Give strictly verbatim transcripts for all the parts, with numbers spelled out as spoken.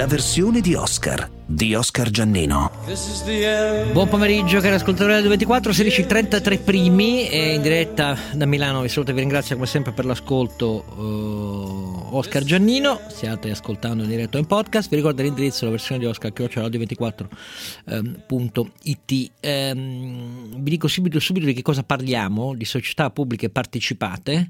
la versione di Oscar di Oscar Giannino. Buon pomeriggio cari ascoltatori del ventiquattro, sedici e trentatré primi, e in diretta da Milano. Vi saluto e vi ringrazio come sempre per l'ascolto uh, Oscar Giannino. Stiate ascoltando in diretto in podcast. Vi ricordo l'indirizzo, la versione di Oscar chiocciola radio ventiquattro punto it. Um, vi dico subito subito di che cosa parliamo: di società pubbliche partecipate.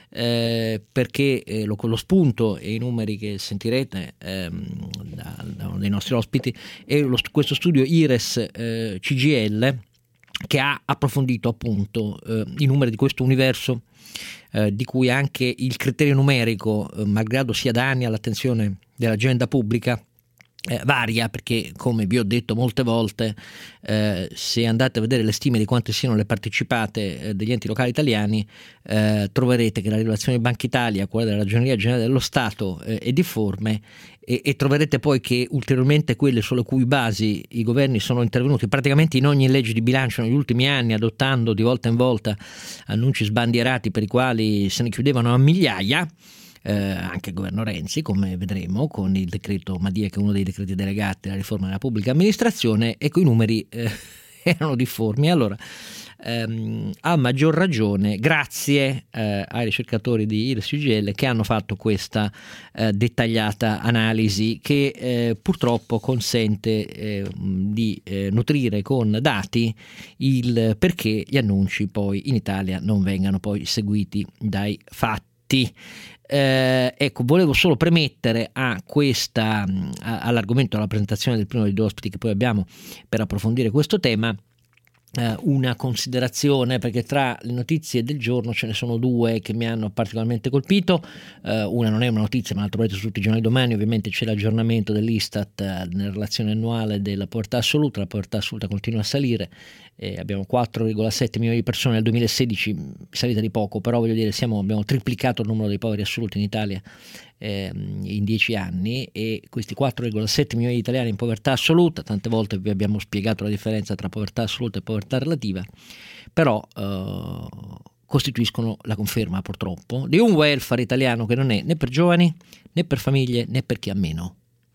Eh, perché eh, lo, lo spunto e i numeri che sentirete ehm, da, da dei nostri ospiti è lo, questo studio IRES eh, C G I L, che ha approfondito appunto eh, i numeri di questo universo eh, di cui anche il criterio numerico, eh, malgrado sia da anni all'attenzione dell'agenda pubblica, Eh, varia, perché come vi ho detto molte volte, eh, se andate a vedere le stime di quante siano le partecipate eh, degli enti locali italiani, eh, troverete che la rilevazione di Banca Italia, quella della Ragioneria Generale dello Stato, eh, è difforme, e, e troverete poi che ulteriormente quelle sulle cui basi i governi sono intervenuti praticamente in ogni legge di bilancio negli ultimi anni, adottando di volta in volta annunci sbandierati per i quali se ne chiudevano a migliaia. Eh, anche il governo Renzi, come vedremo con il decreto Madia, che è uno dei decreti delegati della riforma della pubblica amministrazione. Ecco, i numeri eh, erano difformi. Allora, ehm, a maggior ragione grazie eh, ai ricercatori di IRES C G I L, che hanno fatto questa eh, dettagliata analisi che eh, purtroppo consente eh, di eh, nutrire con dati il perché gli annunci poi in Italia non vengano poi seguiti dai fatti. Eh, ecco, volevo solo premettere a questa a, all'argomento della presentazione del primo dei due ospiti che poi abbiamo per approfondire questo tema, eh, una considerazione, perché tra le notizie del giorno ce ne sono due che mi hanno particolarmente colpito. Eh, una non è una notizia, ma la troverete su tutti i giornali domani. Ovviamente c'è l'aggiornamento dell'Istat eh, nella relazione annuale della povertà assoluta. La povertà assoluta continua a salire. Eh, abbiamo quattro virgola sette milioni di persone nel duemilasedici, salita di poco, però voglio dire, siamo, abbiamo triplicato il numero dei poveri assoluti in Italia eh, in dieci anni, e questi quattro virgola sette milioni di italiani in povertà assoluta, tante volte vi abbiamo spiegato la differenza tra povertà assoluta e povertà relativa, però eh, costituiscono la conferma purtroppo di un welfare italiano che non è né per giovani né per famiglie né per chi ha meno.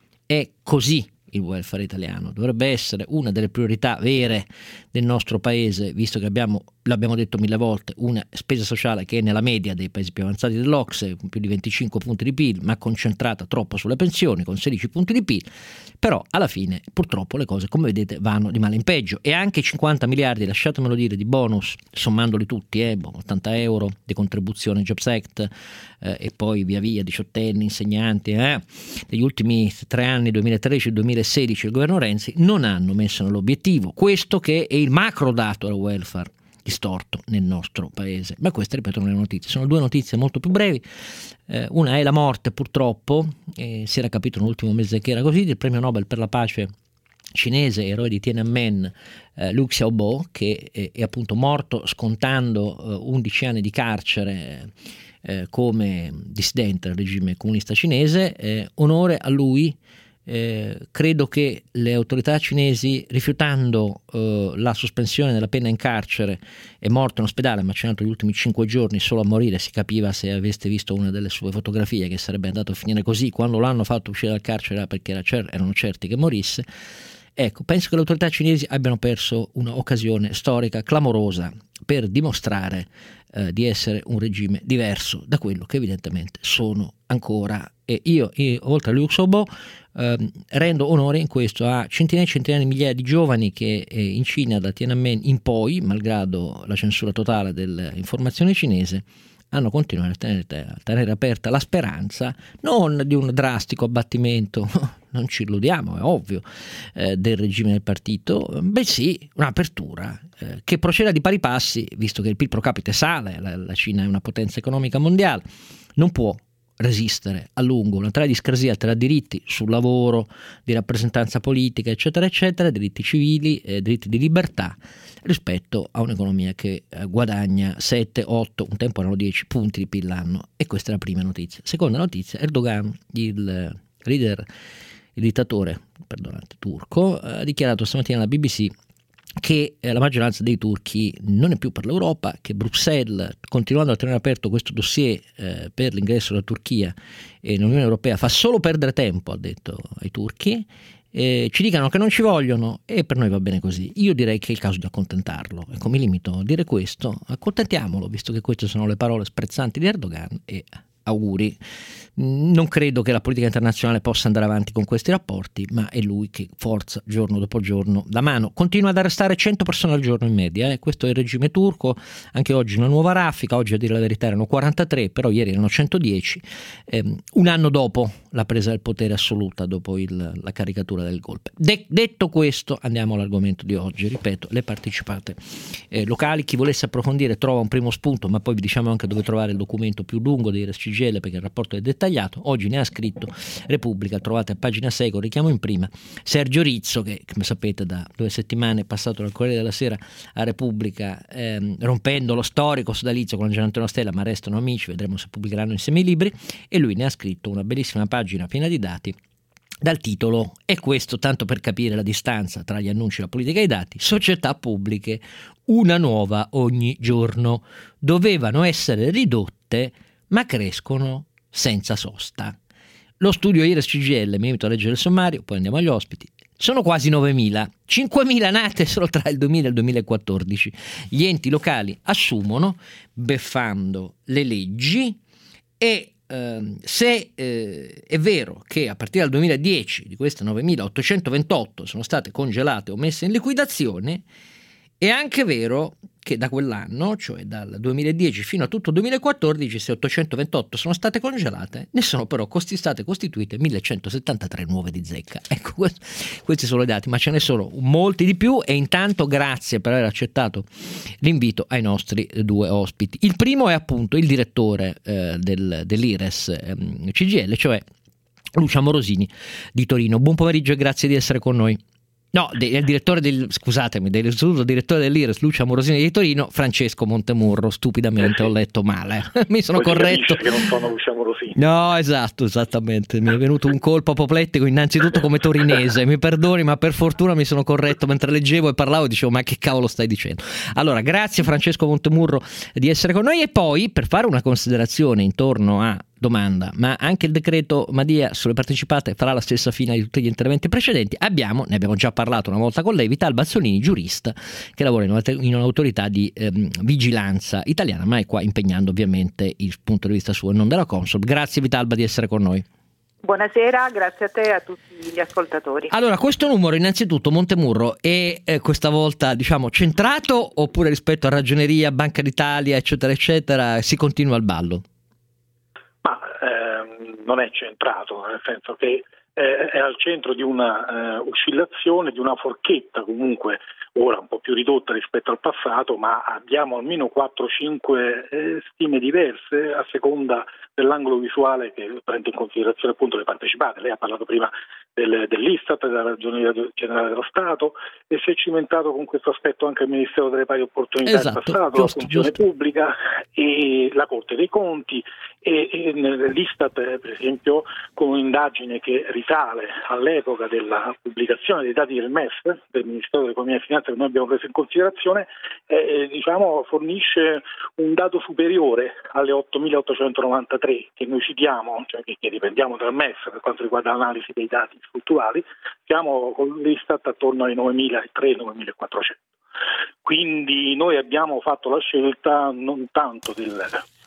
È così. Il welfare italiano dovrebbe essere una delle priorità vere del nostro paese, visto che abbiamo, l'abbiamo detto mille volte, una spesa sociale che è nella media dei paesi più avanzati dell'O C S E, con più di venticinque punti di P I L, ma concentrata troppo sulle pensioni, con sedici punti di P I L. Però alla fine purtroppo le cose, come vedete, vanno di male in peggio, e anche cinquanta miliardi, lasciatemelo dire, di bonus, sommandoli tutti, eh, ottanta euro di contribuzione Jobs Act, eh, e poi via via diciottenni, insegnanti, eh, negli ultimi tre anni, duemilatredici duemilasedici, il governo Renzi, non hanno messo nell'obiettivo questo, che è il macro dato del welfare distorto nel nostro paese. Ma queste, ripeto, non le notizie, sono due notizie molto più brevi. Eh, una è la morte, purtroppo, eh, si era capito nell'ultimo mese che era così, del premio Nobel per la pace cinese, eroe di Tiananmen, eh, Liu Xiaobo, che è, è appunto morto scontando eh, undici anni di carcere eh, come dissidente del regime comunista cinese. Eh, onore a lui. Eh, credo che le autorità cinesi, rifiutando eh, la sospensione della pena in carcere, è morto in ospedale, macinato gli ultimi cinque giorni solo a morire. Si capiva, se aveste visto una delle sue fotografie, che sarebbe andato a finire così. Quando l'hanno fatto uscire dal carcere era perché era cer- erano certi che morisse. Ecco, penso che le autorità cinesi abbiano perso un'occasione storica clamorosa per dimostrare eh, di essere un regime diverso da quello che evidentemente sono ancora. E io, io oltre a Liu Xiaobo, eh, rendo onore in questo a centinaia e centinaia di migliaia di giovani che eh, in Cina, da Tiananmen in poi, malgrado la censura totale dell'informazione cinese, hanno continuato a tenere, a tenere aperta la speranza, non di un drastico abbattimento, non ci illudiamo, è ovvio, eh, del regime del partito, bensì un'apertura eh, che proceda di pari passi, visto che il P I L pro capite sale, la, la Cina è una potenza economica mondiale, non può resistere a lungo una tale discrasia tra diritti sul lavoro, di rappresentanza politica, eccetera eccetera, diritti civili, eh, diritti di libertà, rispetto a un'economia che eh, guadagna sette, otto, un tempo erano dieci punti di P I L l'anno. E questa è la prima notizia. Seconda notizia: Erdogan, il leader, il dittatore, perdonate, turco, ha dichiarato stamattina alla B B C che la maggioranza dei turchi non è più per l'Europa, che Bruxelles, continuando a tenere aperto questo dossier eh, per l'ingresso della Turchia nell'Unione Europea, fa solo perdere tempo, ha detto ai turchi, eh, ci dicano che non ci vogliono e per noi va bene così. Io direi che è il caso di accontentarlo. Ecco, mi limito a dire questo, accontentiamolo, visto che queste sono le parole sprezzanti di Erdogan, e auguri. Non credo che la politica internazionale possa andare avanti con questi rapporti, ma è lui che forza giorno dopo giorno la mano. Continua ad arrestare cento persone al giorno in media, eh. Questo è il regime turco. Anche oggi una nuova raffica, oggi a dire la verità erano quarantatré, però ieri erano centodieci, ehm, un anno dopo la presa del potere assoluta, dopo il, la caricatura del golpe. De- detto questo, andiamo all'argomento di oggi. Ripeto, le partecipate eh, locali. Chi volesse approfondire trova un primo spunto, ma poi vi diciamo anche dove trovare il documento più lungo dei R S C G L, perché il rapporto è dettagliato. Oggi ne ha scritto Repubblica, trovate a pagina sei con richiamo in prima Sergio Rizzo, che come sapete da due settimane è passato dal Corriere della Sera a Repubblica, ehm, rompendo lo storico sodalizio con Gian Antonio Stella, ma restano amici, vedremo se pubblicheranno insieme i libri, e lui ne ha scritto una bellissima pagina piena di dati dal titolo, e questo tanto per capire la distanza tra gli annunci e la politica e i dati: società pubbliche, una nuova ogni giorno, dovevano essere ridotte ma crescono senza sosta. Lo studio I R S C G L, mi invito a leggere il sommario, poi andiamo agli ospiti. Sono quasi novemila, cinquemila nate solo tra il duemila e il duemilaquattordici. Gli enti locali assumono beffando le leggi e eh, se eh, è vero che a partire dal duemiladieci di queste novemilaottocentoventotto sono state congelate o messe in liquidazione, è anche vero che da quell'anno, cioè dal duemiladieci fino a tutto il duemilaquattordici, se ottocentoventotto sono state congelate, ne sono però costi state costituite millecentosettantatré nuove di zecca. Ecco, questi sono i dati, ma ce ne sono molti di più, e intanto grazie per aver accettato l'invito ai nostri due ospiti. Il primo è appunto il direttore eh, del, dell'I R E S eh, C G L, cioè Lucia Morosini di Torino. Buon pomeriggio e grazie di essere con noi. No, del direttore del, scusatemi, dell'istituto direttore dell'I R E S Lucia Morosini di Torino, Francesco Montemurro. Stupidamente ho letto male, mi sono poi corretto. Che non sono Lucia Morosini. No, esatto, esattamente. Mi è venuto un colpo apoplettico innanzitutto come torinese. Mi perdoni, ma per fortuna mi sono corretto mentre leggevo e parlavo, dicevo ma che cavolo stai dicendo? Allora, grazie Francesco Montemurro di essere con noi, e poi per fare una considerazione intorno a domanda, ma anche il decreto Madia sulle partecipate farà la stessa fine di tutti gli interventi precedenti. Abbiamo, ne abbiamo già parlato una volta con lei, Vital Bazzolini, giurista che lavora in, una, in un'autorità di ehm, vigilanza italiana, ma è qua impegnando ovviamente il punto di vista suo e non della Consob. Grazie Vitalba di essere con noi. Buonasera, grazie a te e a tutti gli ascoltatori. Allora, questo numero innanzitutto, Montemurro, è eh, questa volta diciamo centrato, oppure rispetto a Ragioneria, Banca d'Italia eccetera eccetera si continua al ballo? Ma ehm, non è centrato, nel senso che eh, è al centro di una eh, oscillazione, di una forchetta comunque ora un po' più ridotta rispetto al passato, ma abbiamo almeno quattro cinque eh, stime diverse a seconda dell'angolo visuale che prende in considerazione appunto le partecipate. Lei ha parlato prima del, dell'Istat, della Ragioneria Generale dello Stato, e si è cimentato con questo aspetto anche il Ministero delle Pari Opportunità esatto, del passato, giusto, la funzione giusto. pubblica e la Corte dei Conti, e, e l'Istat per esempio con un'indagine che risale all'epoca della pubblicazione dei dati del M E S, del Ministero dell'Economia e Finanza, che noi abbiamo preso in considerazione, eh, diciamo fornisce un dato superiore alle ottomilaottocentonovantatré che noi citiamo, cioè che, che riprendiamo dal M E S per quanto riguarda l'analisi dei dati strutturali. Siamo con l'Istat attorno ai novemilatrecento novemilaquattrocento. Quindi noi abbiamo fatto la scelta non tanto del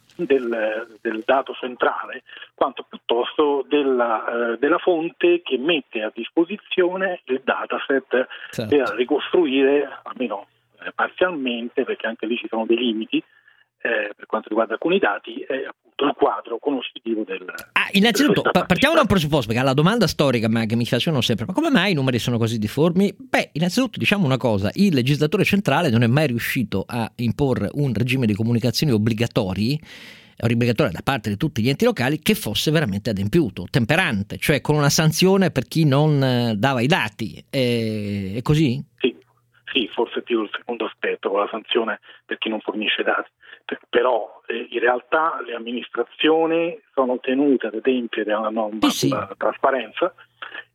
Del, del dato centrale, quanto piuttosto della, eh, della fonte che mette a disposizione il dataset, certo, per ricostruire, almeno eh, parzialmente, perché anche lì ci sono dei limiti eh, per quanto riguarda alcuni dati, eh, appunto il quadro conoscitivo del... Ah, innanzitutto partiamo da un presupposto, perché alla domanda storica ma che mi facevano sempre: ma come mai i numeri sono così difformi? Beh, innanzitutto diciamo una cosa: il legislatore centrale non è mai riuscito a imporre un regime di comunicazioni obbligatori obbligatoria da parte di tutti gli enti locali che fosse veramente adempiuto, temperante, cioè con una sanzione per chi non dava i dati. È, è così? Sì, sì, forse più il secondo aspetto, con la sanzione per chi non fornisce dati. Però eh, in realtà le amministrazioni sono tenute ad adempiere a una norma sì, sì. sulla trasparenza,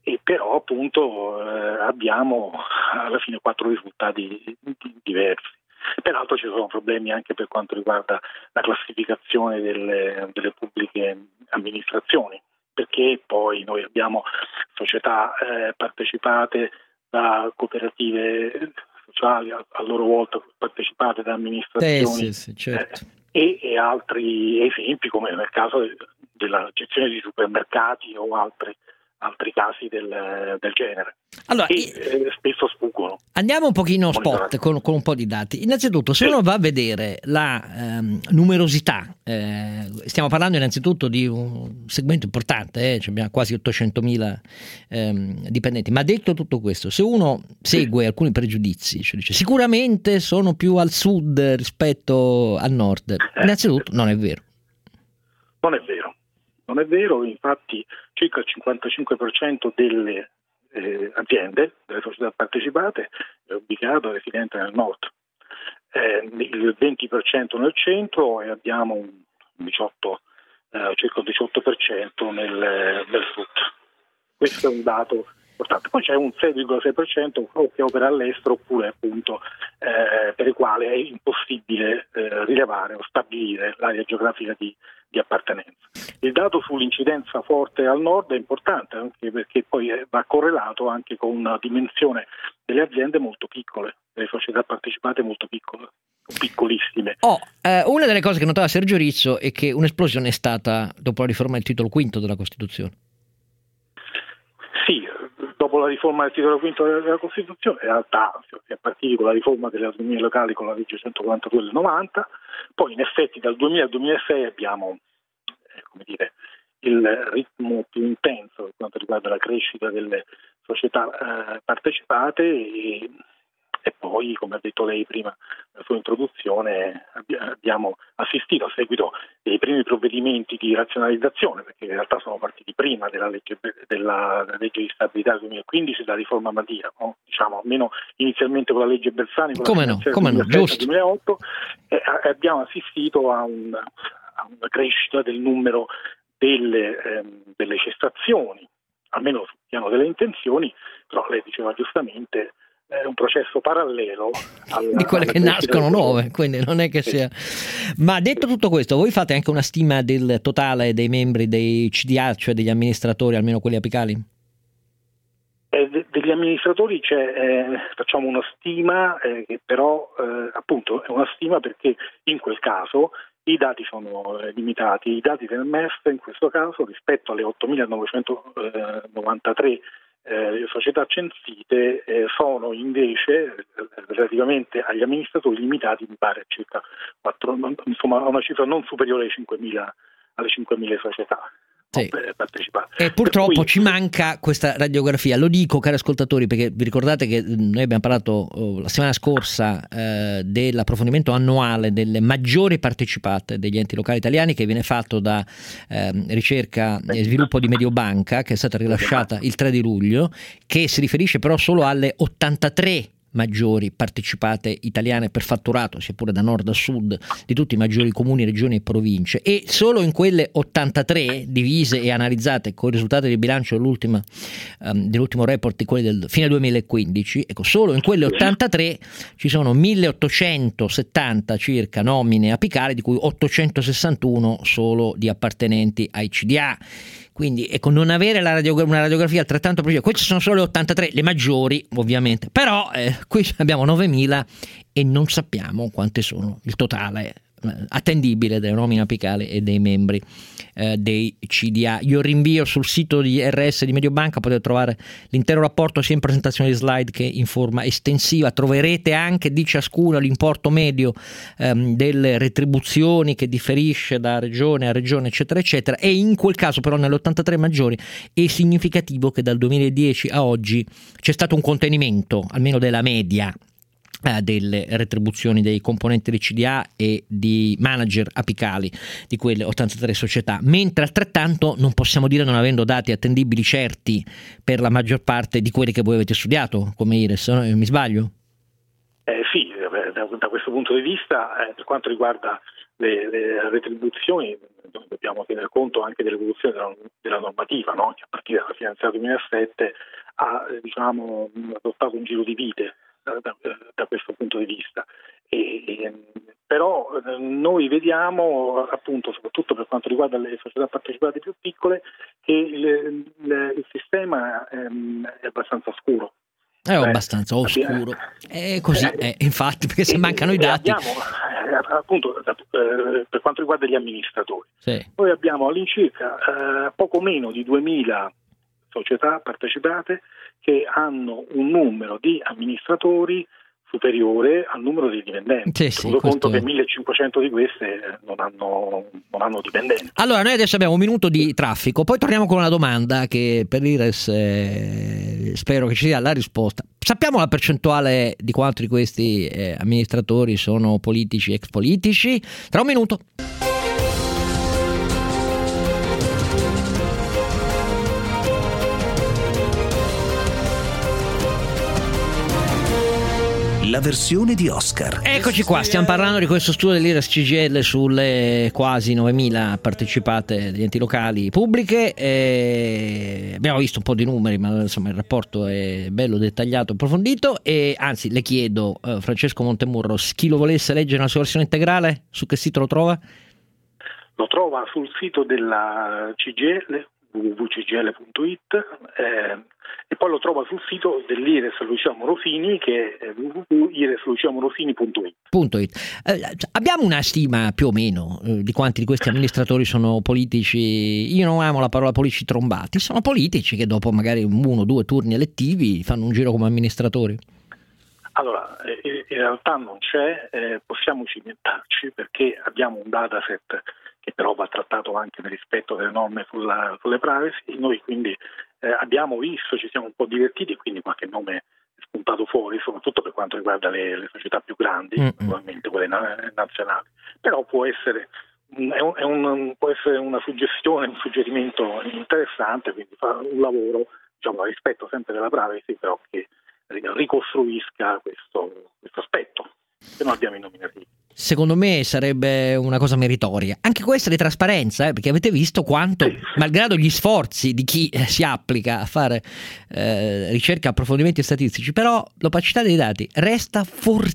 e però appunto eh, abbiamo alla fine quattro risultati diversi. Peraltro ci sono problemi anche per quanto riguarda la classificazione delle, delle pubbliche amministrazioni, perché poi noi abbiamo società eh, partecipate da cooperative sociali, a, a loro volta partecipate da amministrazioni, sì, sì, certo. eh, e, e altri esempi come nel caso della gestione di supermercati o altri altri casi del, del genere, allora, che eh, spesso sfuggono. Andiamo un pochino spot con, con un po' di dati. Innanzitutto, se uno va a vedere la ehm, numerosità, eh, stiamo parlando innanzitutto di un segmento importante, eh, cioè abbiamo quasi ottocentomila ehm, dipendenti, ma detto tutto questo, se uno segue sì. alcuni pregiudizi, cioè dice sicuramente sono più al sud rispetto al nord, innanzitutto non è vero. Non è vero. Non è vero, infatti circa il cinquantacinque per cento delle eh, aziende, delle società partecipate è ubicato e residente nel nord, eh, il venti per cento nel centro e abbiamo un diciotto, eh, circa il diciotto per cento nel, nel sud. Questo è un dato importante. Poi c'è un sei virgola sei per cento che opera all'estero oppure appunto eh, per il quale è impossibile eh, rilevare o stabilire l'area geografica di di appartenenza. Il dato sull'incidenza forte al nord è importante anche perché poi va correlato anche con una dimensione delle aziende molto piccole, delle società partecipate molto piccole, piccolissime. Oh, eh, una delle cose che notava Sergio Rizzo è che un'esplosione è stata dopo la riforma del titolo quinto della Costituzione. Sì, dopo la riforma del titolo quinto della Costituzione, in realtà si è partiti con la riforma delle autonomie locali con la legge centoquarantadue del novanta, poi in effetti dal duemila al duemilasei abbiamo eh, come dire, il ritmo più intenso per quanto riguarda la crescita delle società eh, partecipate e, e poi, come ha detto lei prima nella sua introduzione, abbiamo assistito a seguito dei primi provvedimenti di razionalizzazione, perché in realtà sono partiti prima della legge, della legge di stabilità del duemilaquindici, della riforma Madia, no? Diciamo almeno inizialmente con la legge Bersani, con come la no, come no, giusto. duemilaotto, e abbiamo assistito a, un, a una crescita del numero delle, ehm, delle cessazioni, almeno sul piano delle intenzioni, però lei diceva giustamente è un processo parallelo alla, di quelle che nascono nuove, quindi non è che sia. Ma detto tutto questo, voi fate anche una stima del totale dei membri dei C D A, cioè degli amministratori, almeno quelli apicali? Eh, de- degli amministratori c'è, eh, facciamo una stima, eh, che però eh, appunto è una stima perché in quel caso i dati sono eh, limitati. I dati del M E F in questo caso rispetto alle ottomilanovecentonovantatré Eh, società censite eh, sono invece eh, relativamente agli amministratori limitati, mi pare circa quattro, insomma una cifra non superiore ai cinquemila, alle cinquemila società sì. partecipate. E purtroppo cui... ci manca questa radiografia, lo dico cari ascoltatori perché vi ricordate che noi abbiamo parlato oh, la settimana scorsa eh, dell'approfondimento annuale delle maggiori partecipate degli enti locali italiani che viene fatto da eh, ricerca e sviluppo di Mediobanca, che è stata rilasciata il tre di luglio, che si riferisce però solo alle ottantatré maggiori partecipate italiane per fatturato, sia pure da nord a sud, di tutti i maggiori comuni, regioni e province, e solo in quelle ottantatré divise e analizzate con i risultati del bilancio dell'ultima, um, dell'ultimo report di quelli del fine duemilaquindici, ecco, solo in quelle ottantatré ci sono milleottocentosettanta circa nomine apicali, di cui ottocentosessantuno solo di appartenenti ai C D A. Quindi ecco, non avere la radiogra- una radiografia altrettanto precisa, queste sono solo le ottantatré, le maggiori ovviamente, però eh, qui abbiamo novemila e non sappiamo quante sono il totale eh, attendibile delle nomine apicali e dei membri eh, dei C D A. Io rinvio sul sito di R S di Mediobanca, potete trovare l'intero rapporto sia in presentazione di slide che in forma estensiva, troverete anche di ciascuno l'importo medio ehm, delle retribuzioni che differisce da regione a regione eccetera eccetera, e in quel caso però nelle ottantatré maggiori è significativo che dal duemiladieci a oggi c'è stato un contenimento almeno della media delle retribuzioni dei componenti del C D A e di manager apicali di quelle ottantatré società, mentre altrettanto non possiamo dire, non avendo dati attendibili certi per la maggior parte di quelli che voi avete studiato come I R E S, no? Mi sbaglio? Eh, sì, da, da questo punto di vista eh, per quanto riguarda le, le retribuzioni dobbiamo tener conto anche dell'evoluzione della, della normativa, no? Che a partire dalla finanziaria duemilasette ha eh, diciamo, adottato un giro di vite da, da, da questo punto di vista. E, e, però eh, noi vediamo, appunto, soprattutto per quanto riguarda le società partecipate più piccole, che il, il, il sistema ehm, è abbastanza scuro. È Beh, abbastanza oscuro, è così, eh, eh, infatti, perché se mancano i dati. Abbiamo, eh, appunto, eh, per quanto riguarda gli amministratori, sì. Noi abbiamo all'incirca eh, poco meno di duemila società partecipate che hanno un numero di amministratori superiore al numero di dipendenti. Sì, sì, Tenuto questo... conto che millecinquecento di queste non hanno, non hanno dipendenti. Allora, noi adesso abbiamo un minuto di traffico, poi torniamo con una domanda che per l'Ires eh, spero che ci sia la risposta. Sappiamo la percentuale di quanti di questi eh, amministratori sono politici, ex politici? Tra un minuto. La versione di Oscar. Eccoci qua, stiamo parlando di questo studio dell'Ires C G I L sulle quasi novemila partecipate degli enti locali pubbliche. E abbiamo visto un po' di numeri, ma insomma il rapporto è bello, dettagliato, approfondito. E anzi, le chiedo, eh, Francesco Montemurros, chi lo volesse leggere nella sua versione integrale, su che sito lo trova? Lo trova sul sito della C G I L, w w w punto c g i l punto i t, eh, e poi lo trova sul sito dell'Ires Lucia Morosini, che è w w w punto ires lucia morosini punto i t. Punto it. Eh, abbiamo una stima più o meno eh, di quanti di questi amministratori sono politici? Io non amo la parola politici trombati, sono politici che dopo magari uno o due turni elettivi fanno un giro come amministratori. Allora, in realtà non c'è, eh, possiamo cimentarci perché abbiamo un dataset che però va trattato anche nel rispetto delle norme sulla, sulle privacy. Noi quindi eh, abbiamo visto, ci siamo un po' divertiti, quindi qualche nome è spuntato fuori, soprattutto per quanto riguarda le, le società più grandi, mm-hmm. naturalmente quelle na- nazionali. Però può essere, è un, è un, può essere una suggestione, un suggerimento interessante, quindi fare un lavoro, diciamo, a rispetto sempre della privacy, però che ricostruisca questo, questo aspetto che non abbiamo i nominativi. Secondo me sarebbe una cosa meritoria anche questa di trasparenza, eh, perché avete visto quanto, sì. malgrado gli sforzi di chi eh, si applica a fare eh, ricerca, approfondimenti statistici, però l'opacità dei dati resta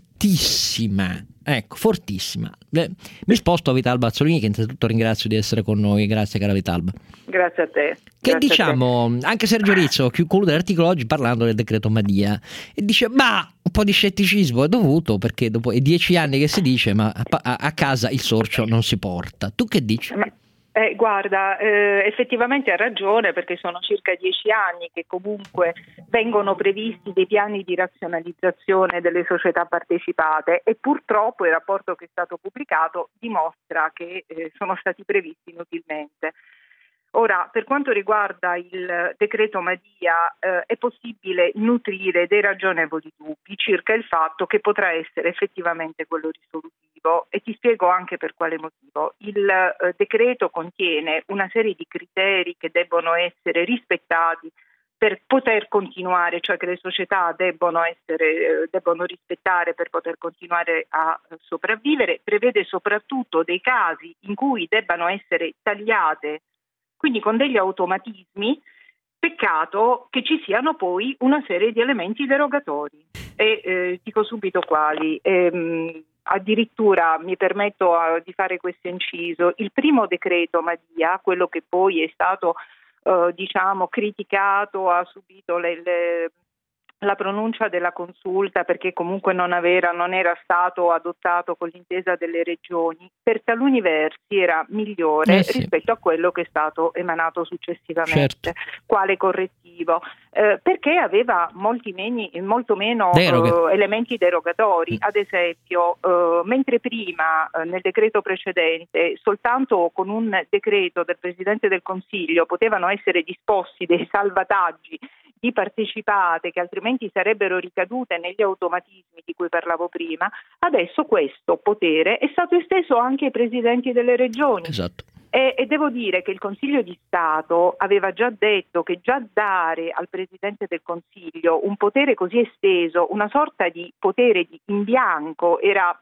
fortissima. Ecco, fortissima. Eh, mi sposto a Vitalba Azzolini, che innanzitutto ringrazio di essere con noi. Grazie, cara Vitalba. Grazie a te. Che Grazie diciamo, te. Anche Sergio Rizzo conclude l'articolo oggi parlando del decreto Madia e dice: ma un po' di scetticismo è dovuto, perché dopo i dieci anni che si dice, ma a, a casa il sorcio non si porta. Tu che dici? Ma... Eh, guarda, eh, effettivamente ha ragione, perché sono circa dieci anni che comunque vengono previsti dei piani di razionalizzazione delle società partecipate e purtroppo il rapporto che è stato pubblicato dimostra che eh, sono stati previsti inutilmente. Ora, per quanto riguarda il decreto Madia, eh, è possibile nutrire dei ragionevoli dubbi circa il fatto che potrà essere effettivamente quello risolutivo, e ti spiego anche per quale motivo. Il eh, decreto contiene una serie di criteri che debbono essere rispettati per poter continuare, cioè che le società debbono essere, eh, debbono rispettare per poter continuare a eh, sopravvivere. Prevede soprattutto dei casi in cui debbano essere tagliate, quindi con degli automatismi. Peccato che ci siano poi una serie di elementi derogatori, e eh, dico subito quali. Ehm, addirittura mi permetto uh, di fare questo inciso: il primo decreto Madia, quello che poi è stato uh, diciamo criticato, ha subito le, le la pronuncia della consulta perché comunque non, avera, non era stato adottato con l'intesa delle regioni, per taluni versi era migliore eh sì. rispetto a quello che è stato emanato successivamente. Certo. Quale correttivo? Eh, perché aveva molti meni, molto meno Deroga. eh, elementi derogatori. Mm. Ad esempio, eh, mentre prima eh, nel decreto precedente soltanto con un decreto del Presidente del Consiglio potevano essere disposti dei salvataggi di partecipate che altrimenti sarebbero ricadute negli automatismi di cui parlavo prima, adesso questo potere è stato esteso anche ai presidenti delle regioni. Esatto. E, e devo dire che il Consiglio di Stato aveva già detto che già dare al Presidente del Consiglio un potere così esteso, una sorta di potere di, in bianco, era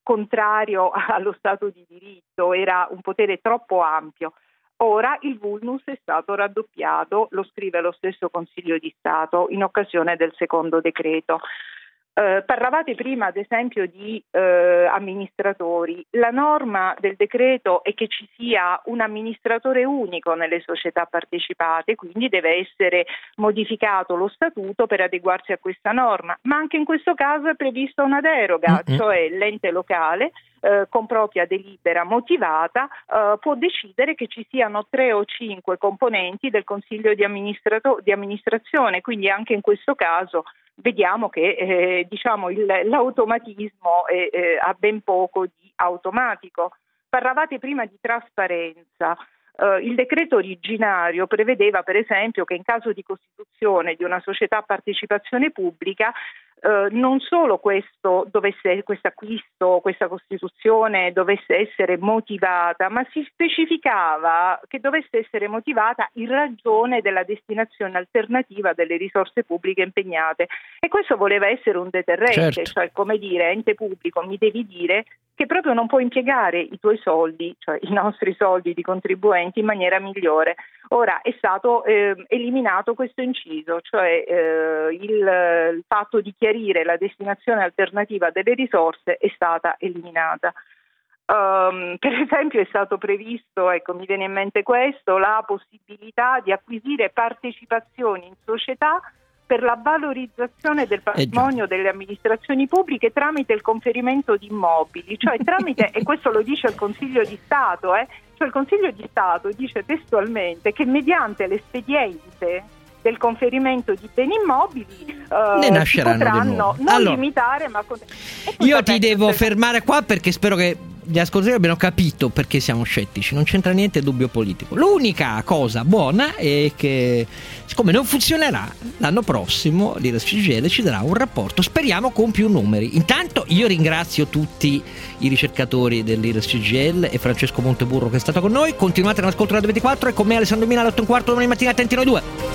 contrario allo Stato di diritto, era un potere troppo ampio. Ora il vulnus è stato raddoppiato, lo scrive lo stesso Consiglio di Stato in occasione del secondo decreto. Eh, parlavate prima ad esempio di eh, amministratori. La norma del decreto è che ci sia un amministratore unico nelle società partecipate, quindi deve essere modificato lo statuto per adeguarsi a questa norma, ma anche in questo caso è prevista una deroga, mm-hmm. cioè l'ente locale eh, con propria delibera motivata eh, può decidere che ci siano tre o cinque componenti del consiglio di, amministrato- di amministrazione, quindi anche in questo caso vediamo che eh, diciamo il, l'automatismo è, eh, ha ben poco di automatico. Parlavate prima di trasparenza. Uh, il decreto originario prevedeva per esempio che in caso di costituzione di una società a partecipazione pubblica Uh, non solo questo dovesse, questo acquisto, questa costituzione dovesse essere motivata, ma si specificava che dovesse essere motivata in ragione della destinazione alternativa delle risorse pubbliche impegnate, e questo voleva essere un deterrente, certo. Cioè come dire, ente pubblico, mi devi dire che proprio non puoi impiegare i tuoi soldi, cioè i nostri soldi di contribuenti, in maniera migliore. Ora è stato eh, eliminato questo inciso, cioè eh, il, il fatto di chiarire la destinazione alternativa delle risorse è stata eliminata. Um, per esempio è stato previsto, ecco mi viene in mente questo, la possibilità di acquisire partecipazioni in società per la valorizzazione del patrimonio eh delle amministrazioni pubbliche tramite il conferimento di immobili, cioè tramite, e questo lo dice il Consiglio di Stato, eh, cioè il Consiglio di Stato dice testualmente che mediante l'espediente del conferimento di beni immobili uh, ne nasceranno potranno di nuovo. Non allora, limitare ma con... io ti devo fermare qua perché spero che gli ascoltatori abbiano capito perché siamo scettici, non c'entra niente dubbio politico. L'unica cosa buona è che siccome non funzionerà l'anno prossimo l'I R E S C G I L ci darà un rapporto, speriamo con più numeri. Intanto io ringrazio tutti i ricercatori dell'I R E S C G I L e Francesco Monteburro che è stato con noi. Continuate all'ascolto Radio ventiquattro e con me Alessandro Mina alle otto e un quarto domani mattina, attenti noi due.